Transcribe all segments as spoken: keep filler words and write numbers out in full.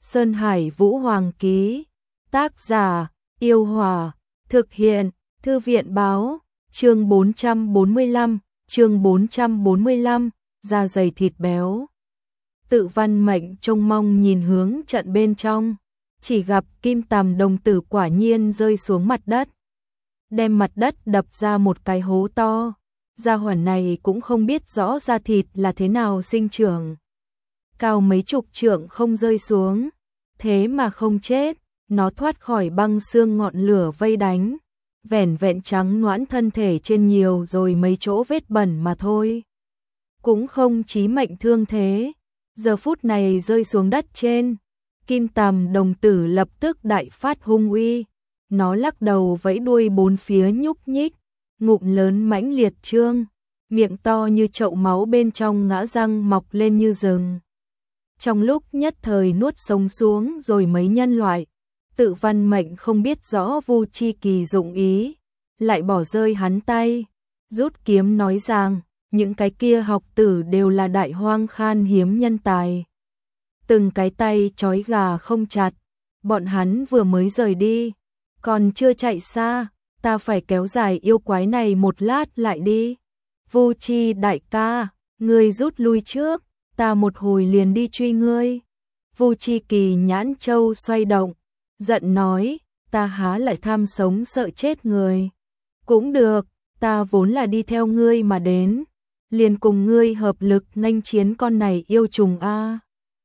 Sơn Hải Vũ Hoàng ký. Tác giả, Yêu Hòa. Thực hiện, Thư viện báo. Chương bốn trăm bốn mươi lăm, chương bốn trăm bốn mươi lăm, da dày thịt béo. Tự Văn Mệnh trông mong nhìn hướng trận bên trong, chỉ gặp kim tằm đồng tử quả nhiên rơi xuống mặt đất, đem mặt đất đập ra một cái hố to. Gia hỏa này cũng không biết rõ da thịt là thế nào sinh trưởng, cao mấy chục trượng không rơi xuống, thế mà không chết, nó thoát khỏi băng xương ngọn lửa vây đánh, vẻn vẹn trắng nõn thân thể trên nhiều rồi mấy chỗ vết bẩn mà thôi, cũng không chí mệnh thương thế. Giờ phút này rơi xuống đất trên, kim tằm đồng tử lập tức đại phát hung uy, nó lắc đầu vẫy đuôi bốn phía nhúc nhích, ngụm lớn mãnh liệt trương, miệng to như chậu máu bên trong ngã răng mọc lên như rừng. Trong lúc nhất thời nuốt sống xuống rồi mấy nhân loại, Tự Văn Mệnh không biết rõ Vu Chi Kỳ dụng ý, lại bỏ rơi hắn tay, rút kiếm nói rằng, những cái kia học tử đều là đại hoang khan hiếm nhân tài. Từng cái tay trói gà không chặt, bọn hắn vừa mới rời đi, còn chưa chạy xa, ta phải kéo dài yêu quái này một lát lại đi. Vu Chi đại ca, ngươi rút lui trước, ta một hồi liền đi truy ngươi. Vu Chi Kỳ nhãn châu xoay động, giận nói, ta há lại tham sống sợ chết người. Cũng được, ta vốn là đi theo ngươi mà đến, liền cùng ngươi hợp lực nghênh chiến con này yêu trùng a.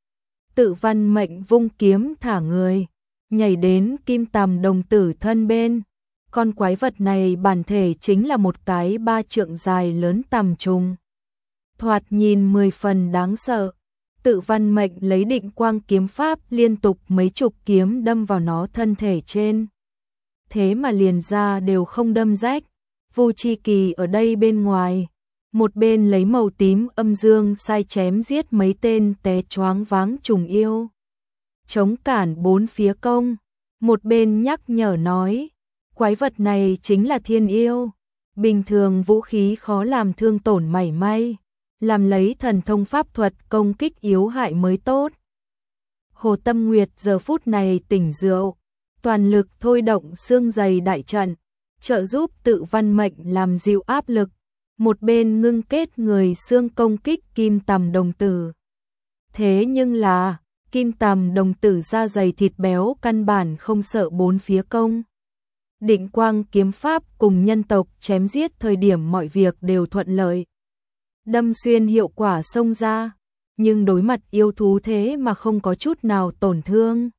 Tự Văn Mệnh vung kiếm thả người, nhảy đến kim tằm đồng tử thân bên. Con quái vật này bản thể chính là một cái ba trượng dài lớn tằm trùng, thoạt nhìn mười phần đáng sợ. Tự Văn Mệnh lấy Định Quang kiếm pháp liên tục mấy chục kiếm đâm vào nó thân thể trên, thế mà liền ra đều không đâm rách. Vu Chi Kỳ ở đây bên ngoài, một bên lấy màu tím âm dương sai chém giết mấy tên té choáng váng trùng yêu, chống cản bốn phía công, một bên nhắc nhở nói, quái vật này chính là thiên yêu, bình thường vũ khí khó làm thương tổn mảy may, làm lấy thần thông pháp thuật công kích yếu hại mới tốt. Hồ Tâm Nguyệt giờ phút này tỉnh rượu, toàn lực thôi động xương dày đại trận, trợ giúp Tự Văn Mệnh làm dịu áp lực, một bên ngưng kết người xương công kích kim tằm đồng tử. Thế nhưng là, kim tằm đồng tử da dày thịt béo căn bản không sợ bốn phía công. Định Quang kiếm pháp cùng nhân tộc chém giết thời điểm mọi việc đều thuận lợi, đâm xuyên hiệu quả xông ra, nhưng đối mặt yêu thú thế mà không có chút nào tổn thương.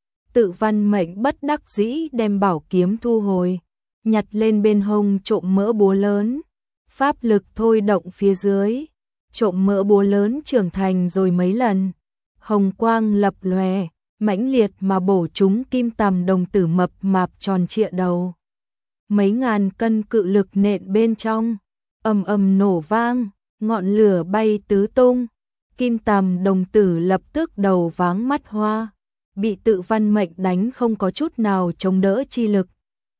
Tự Văn Mệnh bất đắc dĩ đem bảo kiếm thu hồi, nhặt lên bên hông trộm mỡ búa lớn, pháp lực thôi động phía dưới, trộm mỡ búa lớn trưởng thành rồi mấy lần, hồng quang lập lòe, mãnh liệt mà bổ trúng kim tằm đồng tử mập mạp tròn trịa đầu. Mấy ngàn cân cự lực nện bên trong, ầm ầm nổ vang, ngọn lửa bay tứ tung, kim tằm đồng tử lập tức đầu váng mắt hoa, bị Tự Văn Mệnh đánh không có chút nào chống đỡ chi lực.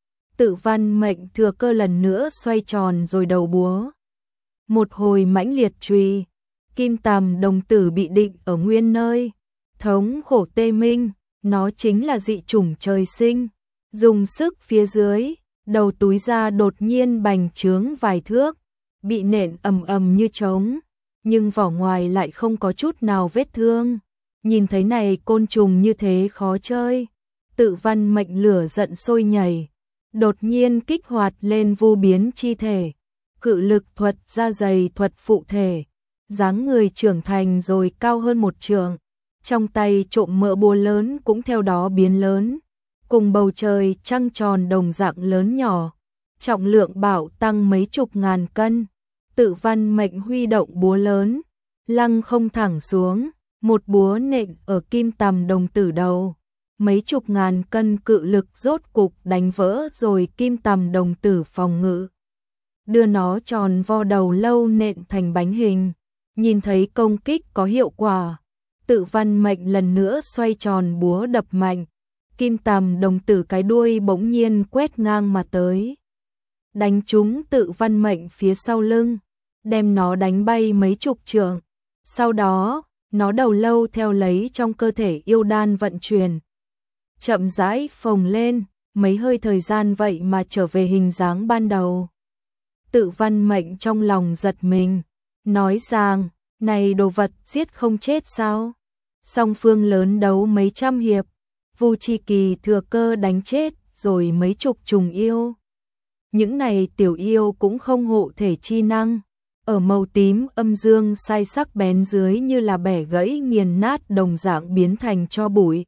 Tự Văn Mệnh thừa cơ lần nữa xoay tròn rồi đầu búa, một hồi mãnh liệt chùy, kim tằm đồng tử bị định ở nguyên nơi, thống khổ tê minh, nó chính là dị chủng trời sinh, dùng sức phía dưới, đầu túi ra đột nhiên bành trướng vài thước, bị nện ầm ầm như trống, nhưng vỏ ngoài lại không có chút nào vết thương. Nhìn thấy này côn trùng như thế khó chơi, Tự Văn Mệnh lửa giận sôi nhảy, đột nhiên kích hoạt lên vô biến chi thể, cự lực thuật da dày thuật phụ thể, dáng người trưởng thành rồi cao hơn một trượng, trong tay trộm mỡ búa lớn cũng theo đó biến lớn, cùng bầu trời trăng tròn đồng dạng lớn nhỏ, trọng lượng bảo tăng mấy chục ngàn cân. Tự Văn Mệnh huy động búa lớn, lăng không thẳng xuống, một búa nện ở kim tằm đồng tử đầu, mấy chục ngàn cân cự lực rốt cục đánh vỡ rồi kim tằm đồng tử phòng ngự, đưa nó tròn vo đầu lâu nện thành bánh hình. Nhìn thấy công kích có hiệu quả, Tự Văn Mệnh lần nữa xoay tròn búa đập mạnh, kim tằm đồng tử cái đuôi bỗng nhiên quét ngang mà tới, đánh trúng Tự Văn Mệnh phía sau lưng, đem nó đánh bay mấy chục trượng. Sau đó, nó đầu lâu theo lấy trong cơ thể yêu đan vận chuyển. Chậm rãi phồng lên, mấy hơi thời gian vậy mà trở về hình dáng ban đầu. Tự Văn Mệnh trong lòng giật mình, nói rằng, này đồ vật giết không chết sao? Song phương lớn đấu mấy trăm hiệp, Vu Chi Kỳ thừa cơ đánh chết rồi mấy chục trùng yêu. Những này tiểu yêu cũng không hộ thể chi năng, ở màu tím âm dương sai sắc bén dưới như là bẻ gãy nghiền nát đồng dạng biến thành tro bụi.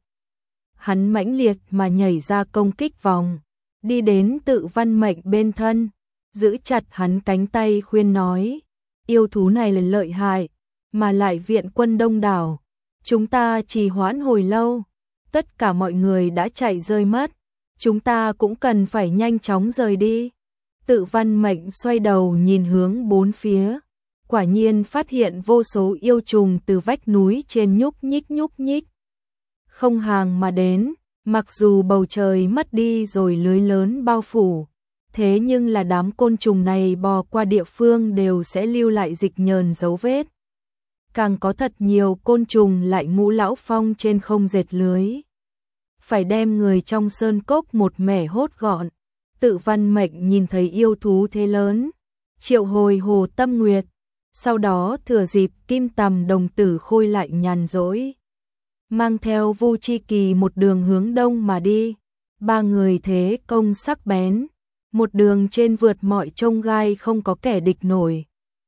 Hắn mãnh liệt mà nhảy ra công kích vòng, đi đến Tự Văn Mệnh bên thân, giữ chặt hắn cánh tay khuyên nói, yêu thú này là lợi hại, mà lại viện quân đông đảo, chúng ta trì hoãn hồi lâu, tất cả mọi người đã chạy rơi mất, chúng ta cũng cần phải nhanh chóng rời đi. Tự Văn Mệnh xoay đầu nhìn hướng bốn phía, quả nhiên phát hiện vô số yêu trùng từ vách núi trên nhúc nhích nhúc nhích. Không hàng mà đến, mặc dù bầu trời mất đi rồi lưới lớn bao phủ, thế nhưng là đám côn trùng này bò qua địa phương đều sẽ lưu lại dịch nhờn dấu vết. Càng có thật nhiều côn trùng lại Ngũ Lão Phong trên không dệt lưới. Phải đem người trong sơn cốc một mẻ hốt gọn. Tự Văn Mệnh nhìn thấy yêu thú thế lớn, triệu hồi Hồ Tâm Nguyệt, sau đó thừa dịp Kim Tầm đồng tử khôi lại nhàn rỗi, mang theo Vu Chi Kỳ một đường hướng đông mà đi. Ba người thế công sắc bén, một đường trên vượt mọi chông gai không có kẻ địch nổi.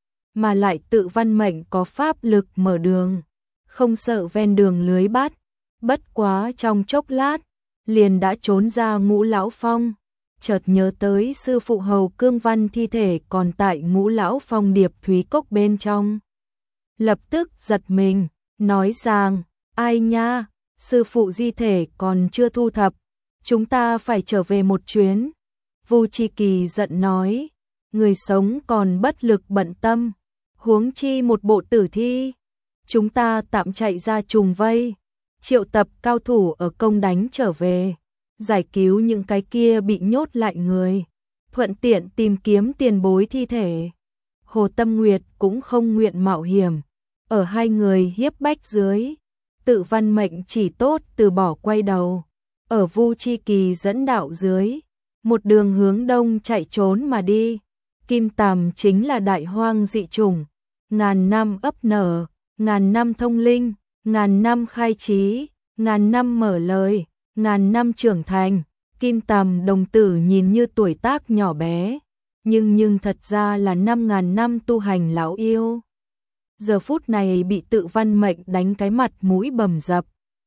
Mà lại Tự Văn Mệnh có pháp lực mở đường, không sợ ven đường lưới bắt, bất quá trong chốc lát, liền đã trốn ra Ngũ Lão Phong. Chợt nhớ tới sư phụ Hầu Cương Văn thi thể còn tại Ngũ Lão Phong Điệp Thúy Cốc bên trong. Lập tức giật mình, nói rằng, ai nha, sư phụ di thể còn chưa thu thập, chúng ta phải trở về một chuyến. Vu Chi Kỳ giận nói, người sống còn bất lực bận tâm, huống chi một bộ tử thi. Chúng ta tạm chạy ra trùng vây, triệu tập cao thủ ở công đánh trở về, giải cứu những cái kia bị nhốt lại người, thuận tiện tìm kiếm tiền bối thi thể. Hồ Tâm Nguyệt cũng không nguyện mạo hiểm, ở hai người hiếp bách dưới, Tự Văn Mệnh chỉ tốt từ bỏ quay đầu, ở Vu Chi Kỳ dẫn đạo dưới, một đường hướng đông chạy trốn mà đi. Kim Tầm chính là đại hoang dị chủng, ngàn năm ấp nở, ngàn năm thông linh, ngàn năm khai trí, ngàn năm mở lời, ngàn năm trưởng thành. Kim Tầm đồng tử nhìn như tuổi tác nhỏ bé, nhưng nhưng thật ra là năm ngàn năm tu hành lão yêu. Giờ phút này bị Tự Văn Mệnh đánh cái mặt mũi bầm dập,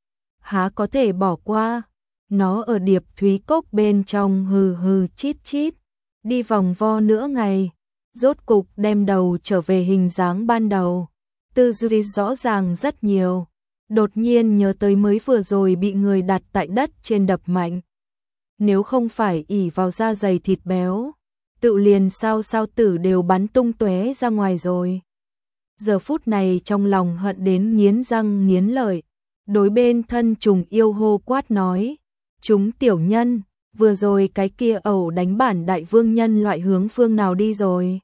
há có thể bỏ qua. Nó ở Điệp Thúy Cốc bên trong hừ hừ chít chít, đi vòng vo nửa ngày, rốt cục đem đầu trở về hình dáng ban đầu. Tư duy rõ ràng rất nhiều, đột nhiên nhớ tới mới vừa rồi bị người đặt tại đất trên đập mạnh. Nếu không phải ỷ vào da dày thịt béo, tự liền sao sao tử đều bắn tung tóe ra ngoài rồi. Giờ phút này trong lòng hận đến nghiến răng nghiến lợi, đối bên thân trùng yêu hô quát nói, chúng tiểu nhân, vừa rồi cái kia ẩu đánh bản đại vương nhân loại hướng phương nào đi rồi.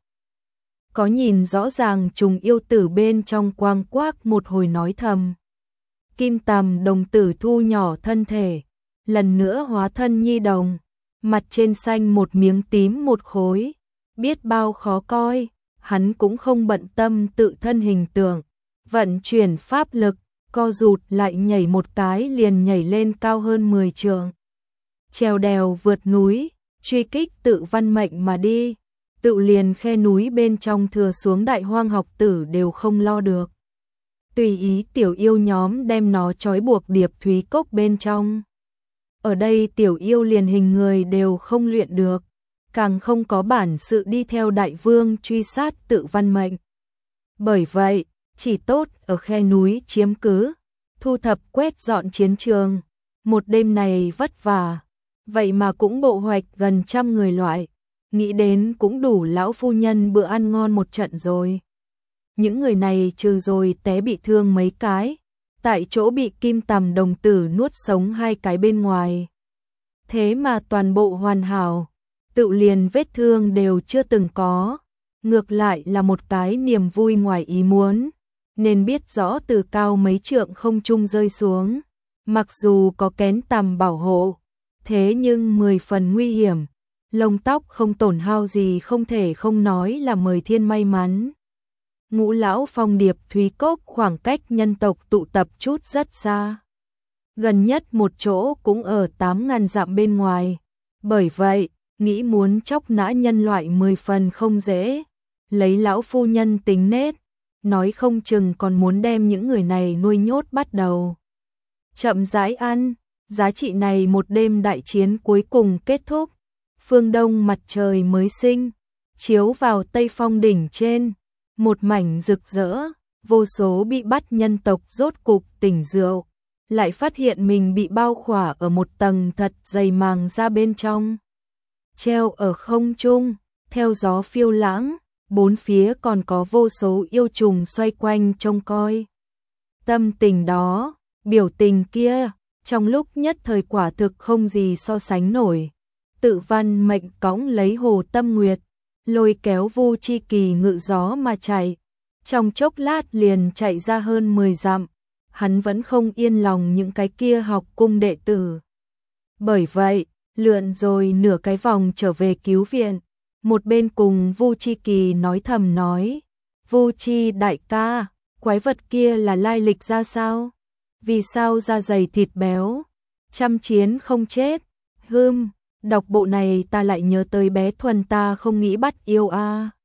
Có nhìn rõ ràng trùng yêu tử bên trong quang quác một hồi nói thầm. Kim Tầm đồng tử thu nhỏ thân thể, lần nữa hóa thân nhi đồng, mặt trên xanh một miếng tím một khối, biết bao khó coi, hắn cũng không bận tâm tự thân hình tượng, vận chuyển pháp lực, co rụt lại nhảy một cái liền nhảy lên cao hơn mười trượng. Trèo đèo vượt núi, truy kích Tự Văn Mệnh mà đi, tự liền khe núi bên trong thừa xuống đại hoang học tử đều không lo được. Tùy ý tiểu yêu nhóm đem nó trói buộc Điệp Thúy Cốc bên trong. Ở đây tiểu yêu liền hình người đều không luyện được, càng không có bản sự đi theo đại vương truy sát Tự Văn Mệnh. Bởi vậy, chỉ tốt ở khe núi chiếm cứ, thu thập quét dọn chiến trường. Một đêm này vất vả, vậy mà cũng bộ hoạch gần trăm người loại, nghĩ đến cũng đủ lão phu nhân bữa ăn ngon một trận rồi. Những người này trừ rồi té bị thương mấy cái, tại chỗ bị Kim Tầm đồng tử nuốt sống hai cái bên ngoài. Thế mà toàn bộ hoàn hảo, tự liền vết thương đều chưa từng có, ngược lại là một cái niềm vui ngoài ý muốn. nên biết rõ từ cao mấy trượng không trung rơi xuống. Mặc dù có kén tằm bảo hộ, thế nhưng mười phần nguy hiểm. Lông tóc không tổn hao gì không thể không nói là mời thiên may mắn. Ngũ lão phong điệp Thúy Cốc khoảng cách nhân tộc tụ tập chút rất xa. Gần nhất một chỗ cũng ở tám ngàn dặm bên ngoài. Bởi vậy, nghĩ muốn chóc nã nhân loại mười phần không dễ. Lấy lão phu nhân tính nết, nói không chừng còn muốn đem những người này nuôi nhốt bắt đầu. Chậm rãi ăn, giá trị này một đêm đại chiến cuối cùng kết thúc. Phương đông mặt trời mới sinh, chiếu vào tây phong đỉnh trên, một mảnh rực rỡ, vô số bị bắt nhân tộc rốt cục tỉnh rượu, lại phát hiện mình bị bao khỏa ở một tầng thật dày màng da bên trong. Treo ở không trung, theo gió phiêu lãng, bốn phía còn có vô số yêu trùng xoay quanh trông coi. Tâm tình đó, biểu tình kia, trong lúc nhất thời quả thực không gì so sánh nổi. Tự văn mệnh cõng lấy Hồ Tâm Nguyệt, lôi kéo Vu Chi Kỳ ngự gió mà chạy. Trong chốc lát liền chạy ra hơn mười dặm, hắn vẫn không yên lòng những cái kia học cung đệ tử. Bởi vậy, lượn rồi nửa cái vòng trở về cứu viện. Một bên cùng Vu Chi Kỳ nói thầm nói, Vu Chi đại ca, quái vật kia là lai lịch ra sao? Vì sao da dày thịt béo, trăm chiến không chết? Hưm, đọc bộ này ta lại nhớ tới bé Thuần ta không nghĩ bắt yêu a.